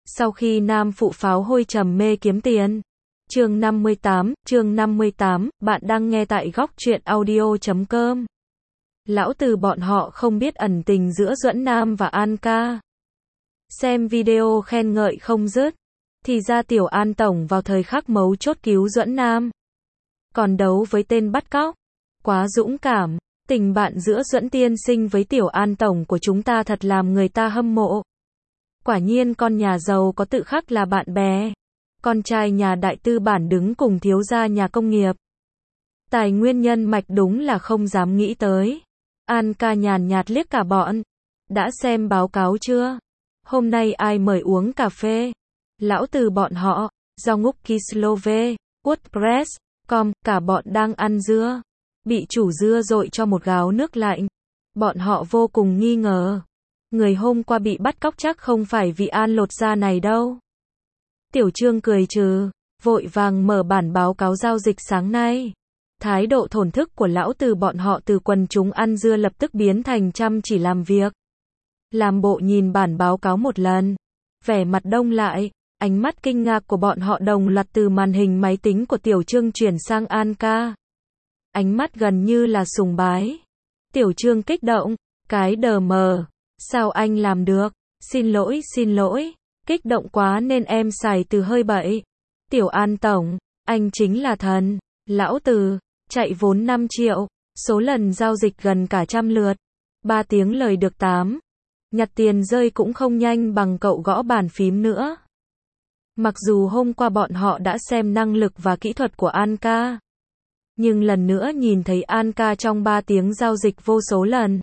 Sau khi nam phụ pháo hôi trầm mê kiếm tiền. Chương 58, bạn đang nghe tại góc truyện audio.com. Lão Từ bọn họ không biết ẩn tình giữa Duẫn Nam và An ca. Xem video khen ngợi không dứt. Thì ra Tiểu An tổng vào thời khắc mấu chốt cứu Duẫn Nam. Còn đấu với tên bắt cóc. Quá dũng cảm. Tình bạn giữa Duẫn tiên sinh với Tiểu An tổng của chúng ta thật làm người ta hâm mộ. Quả nhiên con nhà giàu có tự khắc là bạn bè. Con trai nhà đại tư bản đứng cùng thiếu gia nhà công nghiệp. Tài nguyên nhân mạch đúng là không dám nghĩ tới. An ca nhàn nhạt liếc cả bọn. Đã xem báo cáo chưa? Hôm nay ai mời uống cà phê? Lão Từ bọn họ, do ngúc Kislove, WordPress.com, cả bọn đang ăn dưa. Bị chủ dưa dội cho một gáo nước lạnh. Bọn họ vô cùng nghi ngờ. Người hôm qua bị bắt cóc chắc không phải vị An lột da này đâu. Tiểu Trương cười trừ, vội vàng mở bản báo cáo giao dịch sáng nay. Thái độ thổn thức của lão Từ bọn họ từ quần chúng ăn dưa lập tức biến thành chăm chỉ làm việc. Làm bộ nhìn bản báo cáo một lần. Vẻ mặt đông lại, ánh mắt kinh ngạc của bọn họ đồng loạt từ màn hình máy tính của Tiểu Trương chuyển sang An ca. Ánh mắt gần như là sùng bái. Tiểu Trương kích động, cái đờ mờ. Sao anh làm được? Xin lỗi. Kích động quá nên em xài từ hơi bậy. Tiểu An tổng, anh chính là thần. Lão Từ, chạy vốn 5 triệu. Số lần giao dịch gần cả 100 lượt. 3 tiếng lời được 8. Nhặt tiền rơi cũng không nhanh bằng cậu gõ bàn phím nữa. Mặc dù hôm qua bọn họ đã xem năng lực và kỹ thuật của An ca. Nhưng lần nữa nhìn thấy An ca trong 3 tiếng giao dịch vô số lần.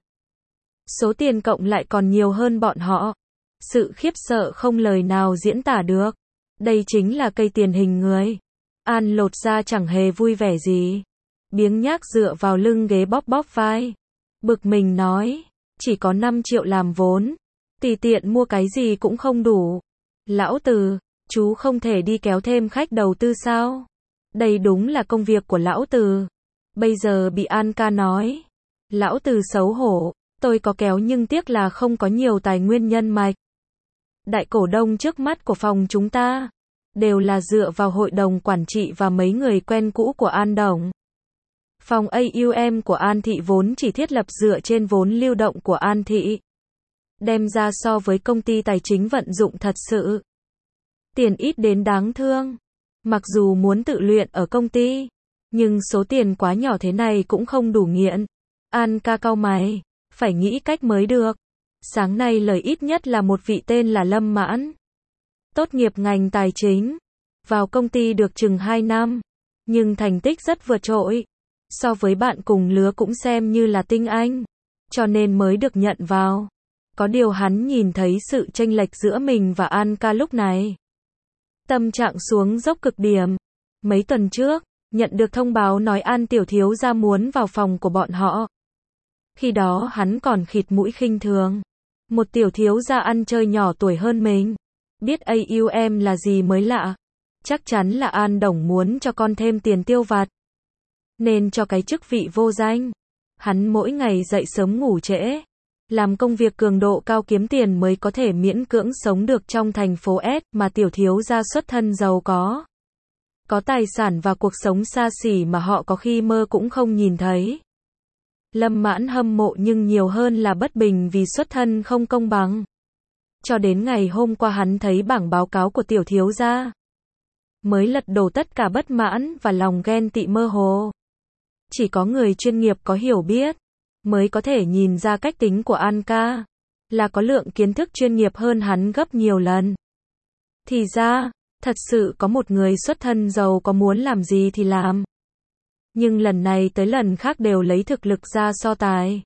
Số tiền cộng lại còn nhiều hơn bọn họ. Sự khiếp sợ không lời nào diễn tả được. Đây chính là cây tiền hình người. An lột da chẳng hề vui vẻ gì. Biếng nhác dựa vào lưng ghế bóp vai. Bực mình nói, chỉ có 5 triệu làm vốn. Tùy tiện mua cái gì cũng không đủ. Lão Từ, chú không thể đi kéo thêm khách đầu tư sao? Đây đúng là công việc của lão Từ. Bây giờ bị An ca nói. Lão Từ xấu hổ. Tôi có kéo nhưng tiếc là không có nhiều tài nguyên nhân mạch. Đại cổ đông trước mắt của phòng chúng ta đều là dựa vào hội đồng quản trị và mấy người quen cũ của An đồng. Phòng AUM của An thị vốn chỉ thiết lập dựa trên vốn lưu động của An thị. Đem ra so với công ty tài chính vận dụng thật sự. Tiền ít đến đáng thương. Mặc dù muốn tự luyện ở công ty, nhưng số tiền quá nhỏ thế này cũng không đủ nghiện. An ca cau mày. Phải nghĩ cách mới được. Sáng nay lời ít nhất là một vị tên là Lâm Mãn. Tốt nghiệp ngành tài chính. Vào công ty được chừng 2 năm. Nhưng thành tích rất vượt trội. So với bạn cùng lứa cũng xem như là tinh anh. Cho nên mới được nhận vào. Có điều hắn nhìn thấy sự chênh lệch giữa mình và An ca lúc này. Tâm trạng xuống dốc cực điểm. Mấy tuần trước, nhận được thông báo nói An tiểu thiếu gia muốn vào phòng của bọn họ. Khi đó hắn còn khịt mũi khinh thường. Một tiểu thiếu gia ăn chơi nhỏ tuổi hơn mình. Biết AUM là gì mới lạ. Chắc chắn là An đồng muốn cho con thêm tiền tiêu vặt. Nên cho cái chức vị vô danh. Hắn mỗi ngày dậy sớm ngủ trễ. Làm công việc cường độ cao kiếm tiền mới có thể miễn cưỡng sống được trong thành phố S mà tiểu thiếu gia xuất thân giàu có. Có tài sản và cuộc sống xa xỉ mà họ có khi mơ cũng không nhìn thấy. Lâm Mãn hâm mộ nhưng nhiều hơn là bất bình vì xuất thân không công bằng. Cho đến ngày hôm qua hắn thấy bảng báo cáo của tiểu thiếu gia. Mới lật đổ tất cả bất mãn và lòng ghen tị mơ hồ. Chỉ có người chuyên nghiệp có hiểu biết, mới có thể nhìn ra cách tính của An ca. Là có lượng kiến thức chuyên nghiệp hơn hắn gấp nhiều lần. Thì ra, thật sự có một người xuất thân giàu có muốn làm gì thì làm. Nhưng lần này tới lần khác đều lấy thực lực ra so tài.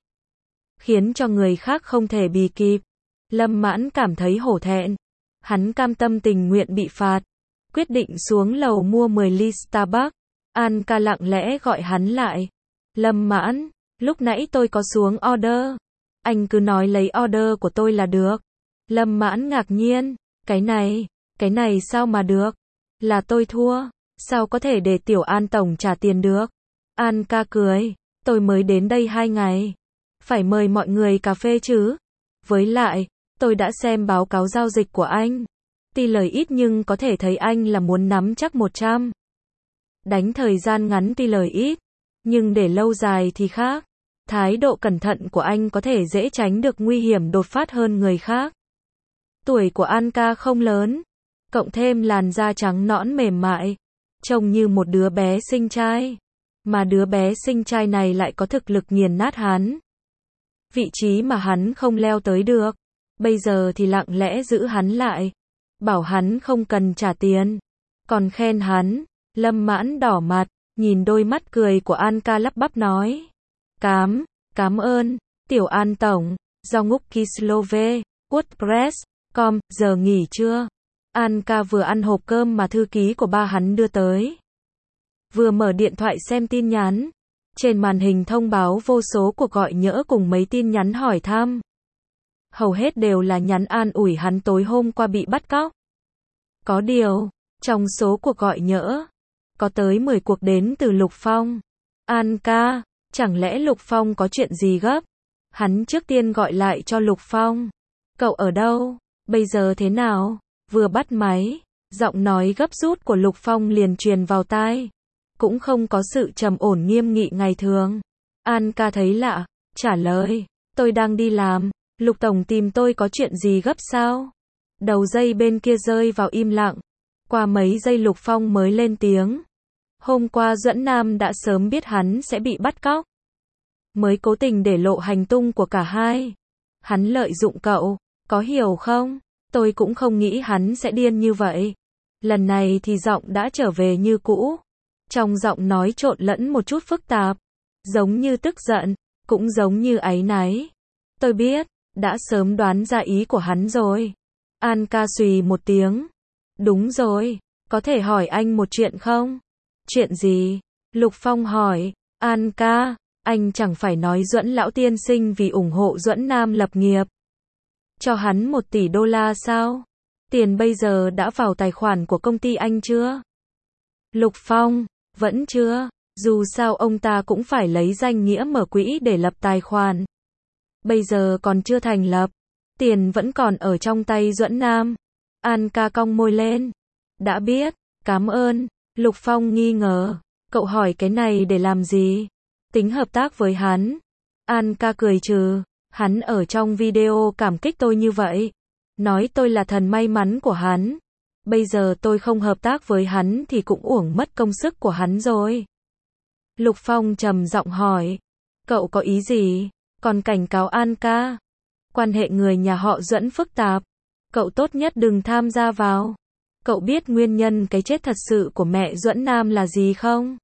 Khiến cho người khác không thể bì kịp. Lâm Mãn cảm thấy hổ thẹn. Hắn cam tâm tình nguyện bị phạt. Quyết định xuống lầu mua 10 ly Starbucks. An ca lặng lẽ gọi hắn lại. Lâm Mãn, lúc nãy tôi có xuống order. Anh cứ nói lấy order của tôi là được. Lâm Mãn ngạc nhiên. Cái này sao mà được? Là tôi thua. Sao có thể để Tiểu An tổng trả tiền được? An ca cười. Tôi mới đến đây 2 ngày. Phải mời mọi người cà phê chứ. Với lại, tôi đã xem báo cáo giao dịch của anh. Tuy lời ít nhưng có thể thấy anh là muốn nắm chắc 100. Đánh thời gian ngắn tuy lời ít, nhưng để lâu dài thì khác. Thái độ cẩn thận của anh có thể dễ tránh được nguy hiểm đột phát hơn người khác. Tuổi của Anka không lớn, cộng thêm làn da trắng nõn mềm mại, trông như một đứa bé sinh trai. Mà đứa bé sinh trai này lại có thực lực nghiền nát hắn. Vị trí mà hắn không leo tới được, bây giờ thì lặng lẽ giữ hắn lại. Bảo hắn không cần trả tiền. Còn khen hắn. Lâm Mãn đỏ mặt, nhìn đôi mắt cười của Anka lắp bắp nói. Cảm ơn, Tiểu An Tổng, do Ngúc Kislove, WordPress.com, giờ nghỉ chưa? Anka vừa ăn hộp cơm mà thư ký của ba hắn đưa tới. Vừa mở điện thoại xem tin nhắn. Trên màn hình thông báo vô số cuộc gọi nhỡ cùng mấy tin nhắn hỏi thăm. Hầu hết đều là nhắn an ủi hắn tối hôm qua bị bắt cóc. Có điều, trong số cuộc gọi nhỡ, có tới 10 cuộc đến từ Lục Phong. Anka, chẳng lẽ Lục Phong có chuyện gì gấp? Hắn trước tiên gọi lại cho Lục Phong. Cậu ở đâu? Bây giờ thế nào? Vừa bắt máy, giọng nói gấp rút của Lục Phong liền truyền vào tai. Cũng không có sự trầm ổn nghiêm nghị ngày thường. Anka thấy lạ, trả lời, tôi đang đi làm, Lục Tổng tìm tôi có chuyện gì gấp sao? Đầu dây bên kia rơi vào im lặng. Qua mấy giây Lục Phong mới lên tiếng. Hôm qua Duẫn Nam đã sớm biết hắn sẽ bị bắt cóc. Mới cố tình để lộ hành tung của cả hai. Hắn lợi dụng cậu, có hiểu không? Tôi cũng không nghĩ hắn sẽ điên như vậy. Lần này thì giọng đã trở về như cũ. Trong giọng nói trộn lẫn một chút phức tạp. Giống như tức giận, cũng giống như áy náy. Tôi biết, đã sớm đoán ra ý của hắn rồi. Anka xùy một tiếng. Đúng rồi, có thể hỏi anh một chuyện không? Chuyện gì? Lục Phong hỏi. Anka, anh chẳng phải nói Duẫn lão tiên sinh vì ủng hộ Duẫn Nam lập nghiệp. Cho hắn 1 tỷ đô la sao? Tiền bây giờ đã vào tài khoản của công ty anh chưa? Lục Phong, vẫn chưa. Dù sao ông ta cũng phải lấy danh nghĩa mở quỹ để lập tài khoản. Bây giờ còn chưa thành lập. Tiền vẫn còn ở trong tay Duẫn Nam. Anka cong môi lên. Đã biết, cảm ơn. Lục Phong nghi ngờ. Cậu hỏi cái này để làm gì? Tính hợp tác với hắn. Anka cười trừ. Hắn ở trong video cảm kích tôi như vậy. Nói tôi là thần may mắn của hắn. Bây giờ tôi không hợp tác với hắn thì cũng uổng mất công sức của hắn rồi. Lục Phong trầm giọng hỏi. Cậu có ý gì? Còn cảnh cáo Anka. Quan hệ người nhà họ Duẫn phức tạp. Cậu tốt nhất đừng tham gia vào. Cậu biết nguyên nhân cái chết thật sự của mẹ Duẫn Nam là gì không?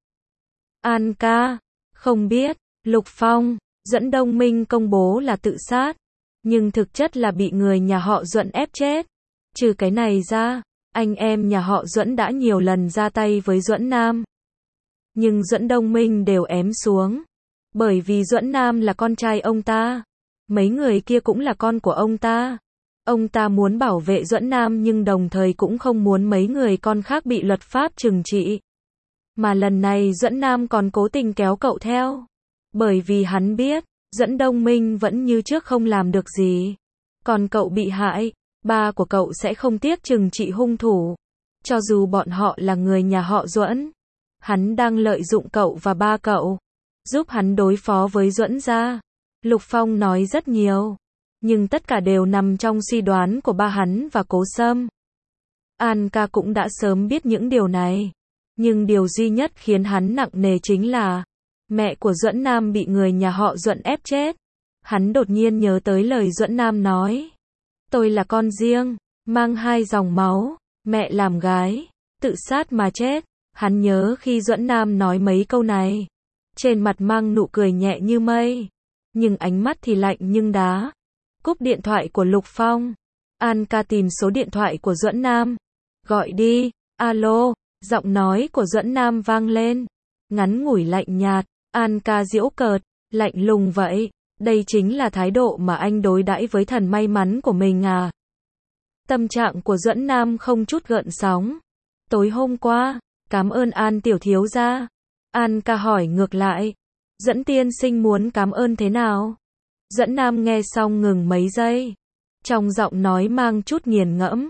Anka. Không biết. Lục Phong. Duẫn Đông Minh công bố là tự sát. Nhưng thực chất là bị người nhà họ Duẫn ép chết. Trừ cái này ra, anh em nhà họ Duẫn đã nhiều lần ra tay với Duẫn Nam. Nhưng Duẫn Đông Minh đều ém xuống. Bởi vì Duẫn Nam là con trai ông ta. Mấy người kia cũng là con của ông ta. Ông ta muốn bảo vệ Duẫn Nam nhưng đồng thời cũng không muốn mấy người con khác bị luật pháp trừng trị. Mà lần này Duẫn Nam còn cố tình kéo cậu theo. Bởi vì hắn biết, Duẫn Đông Minh vẫn như trước không làm được gì. Còn cậu bị hại, ba của cậu sẽ không tiếc trừng trị hung thủ. Cho dù bọn họ là người nhà họ Duẫn. Hắn đang lợi dụng cậu và ba cậu. Giúp hắn đối phó với Duẫn gia. Lục Phong nói rất nhiều. Nhưng tất cả đều nằm trong suy đoán của ba hắn và Cố Sâm. Anka cũng đã sớm biết những điều này. Nhưng điều duy nhất khiến hắn nặng nề chính là mẹ của Duẫn Nam bị người nhà họ Duẫn ép chết. Hắn đột nhiên nhớ tới lời Duẫn Nam nói. Tôi là con riêng, mang 2 dòng máu, mẹ làm gái, tự sát mà chết. Hắn nhớ khi Duẫn Nam nói mấy câu này. Trên mặt mang nụ cười nhẹ như mây. Nhưng ánh mắt thì lạnh nhưng đá. Cúp điện thoại của Lục Phong. Anka tìm số điện thoại của Duẫn Nam. Gọi đi, alo, giọng nói của Duẫn Nam vang lên. Ngắn ngủi lạnh nhạt, Anka giễu cợt, lạnh lùng vậy. Đây chính là thái độ mà anh đối đãi với thần may mắn của mình à? Tâm trạng của Duẫn Nam không chút gợn sóng. Tối hôm qua, cảm ơn An tiểu thiếu gia. Anka hỏi ngược lại. Duẫn tiên sinh muốn cảm ơn thế nào? Duẫn Nam nghe xong ngừng mấy giây. Trong giọng nói mang chút nghiền ngẫm.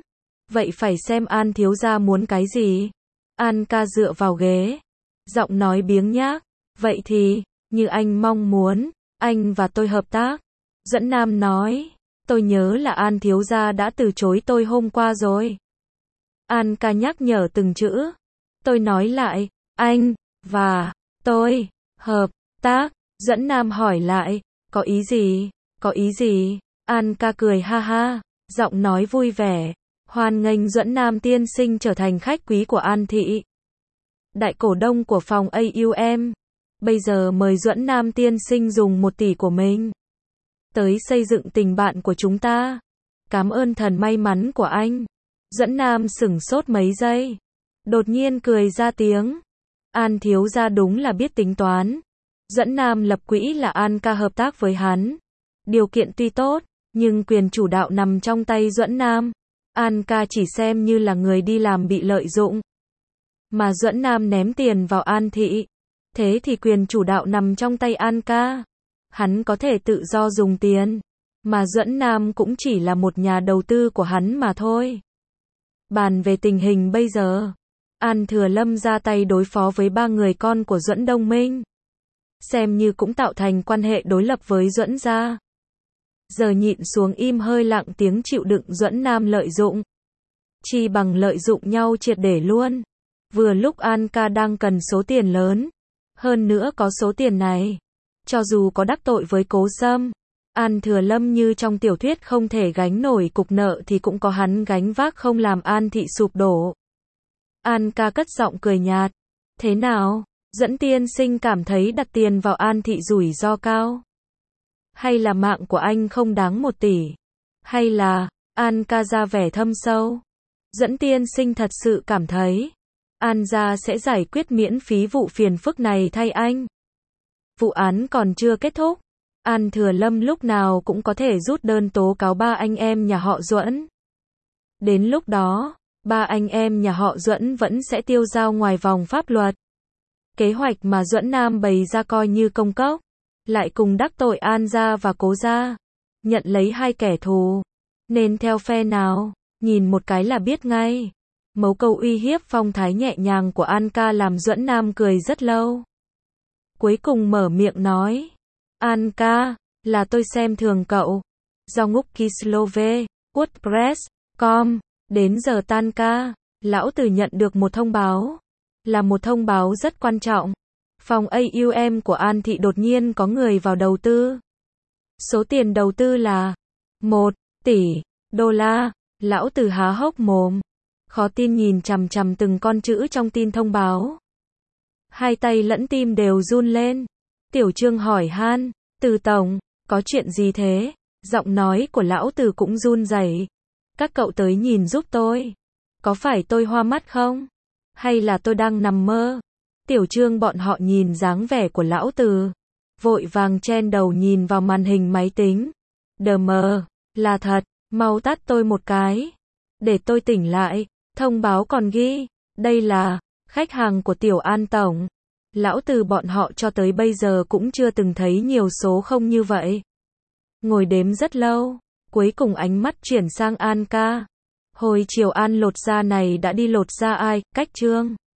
Vậy phải xem An thiếu gia muốn cái gì. An ca dựa vào ghế, giọng nói biếng nhác. Vậy thì, như anh mong muốn, anh và tôi hợp tác. Duẫn Nam nói, tôi nhớ là An thiếu gia đã từ chối tôi hôm qua rồi. An ca nhắc nhở từng chữ. Tôi nói lại, anh, và, tôi, hợp tác. Duẫn Nam hỏi lại, có ý gì, có ý gì? An ca cười ha ha, giọng nói vui vẻ. Hoan nghênh Duẫn Nam tiên sinh trở thành khách quý của An thị. Đại cổ đông của phòng AUM. Bây giờ mời Duẫn Nam tiên sinh dùng 1 tỷ của mình tới xây dựng tình bạn của chúng ta. Cảm ơn thần may mắn của anh. Duẫn Nam sửng sốt mấy giây, đột nhiên cười ra tiếng. An thiếu gia đúng là biết tính toán. Duẫn Nam lập quỹ là An ca hợp tác với hắn. Điều kiện tuy tốt, nhưng quyền chủ đạo nằm trong tay Duẫn Nam. An ca chỉ xem như là người đi làm bị lợi dụng. Mà Duẫn Nam ném tiền vào An thị. Thế thì quyền chủ đạo nằm trong tay An ca. Hắn có thể tự do dùng tiền. Mà Duẫn Nam cũng chỉ là một nhà đầu tư của hắn mà thôi. Bàn về tình hình bây giờ, An Thừa Lâm ra tay đối phó với 3 người con của Duẫn Đông Minh. Xem như cũng tạo thành quan hệ đối lập với Duẫn gia. Giờ nhịn xuống im hơi lặng tiếng chịu đựng Duẫn Nam lợi dụng. Chi bằng lợi dụng nhau triệt để luôn. Vừa lúc An ca đang cần số tiền lớn. Hơn nữa có số tiền này, cho dù có đắc tội với Cố Sâm, An Thừa Lâm như trong tiểu thuyết không thể gánh nổi cục nợ thì cũng có hắn gánh vác không làm An thị sụp đổ. An ca cất giọng cười nhạt. Thế nào, Duẫn tiên sinh cảm thấy đặt tiền vào An thị rủi ro cao? Hay là mạng của anh không đáng 1 tỷ? Hay là, An ca ra vẻ thâm sâu. Duẫn tiên sinh thật sự cảm thấy, An gia sẽ giải quyết miễn phí vụ phiền phức này thay anh. Vụ án còn chưa kết thúc. An Thừa Lâm lúc nào cũng có thể rút đơn tố cáo 3 anh em nhà họ Duẫn. Đến lúc đó, 3 anh em nhà họ Duẫn vẫn sẽ tiêu dao ngoài vòng pháp luật. Kế hoạch mà Duẫn Nam bày ra coi như công cốc, lại cùng đắc tội An gia và Cố gia, nhận lấy 2 kẻ thù. Nên theo phe nào, nhìn một cái là biết ngay. Mấu câu uy hiếp phong thái nhẹ nhàng của An ca làm Duẫn Nam cười rất lâu. Cuối cùng mở miệng nói. An ca, là tôi xem thường cậu. Do ngúc Kislove, WordPress.com, đến giờ tan ca, lão tử nhận được một thông báo. Là một thông báo rất quan trọng. Phòng AUM của An thị đột nhiên có người vào đầu tư. Số tiền đầu tư là 1 tỷ đô la. Lão tử há hốc mồm, khó tin nhìn chằm chằm từng con chữ trong tin thông báo. 2 tay lẫn tim đều run lên. Tiểu Trương hỏi han, Từ tổng, có chuyện gì thế? Giọng nói của lão Từ cũng run rẩy. Các cậu tới nhìn giúp tôi. Có phải tôi hoa mắt không? Hay là tôi đang nằm mơ? Tiểu Trương bọn họ nhìn dáng vẻ của lão Từ, vội vàng chen đầu nhìn vào màn hình máy tính. Đờ mờ, là thật, mau tát tôi một cái. Để tôi tỉnh lại. Thông báo còn ghi, đây là khách hàng của Tiểu An tổng. Lão Từ bọn họ cho tới bây giờ cũng chưa từng thấy nhiều số không như vậy. Ngồi đếm rất lâu, cuối cùng ánh mắt chuyển sang An ca. Hồi chiều An lột da này đã đi lột da ai? Cách Trương.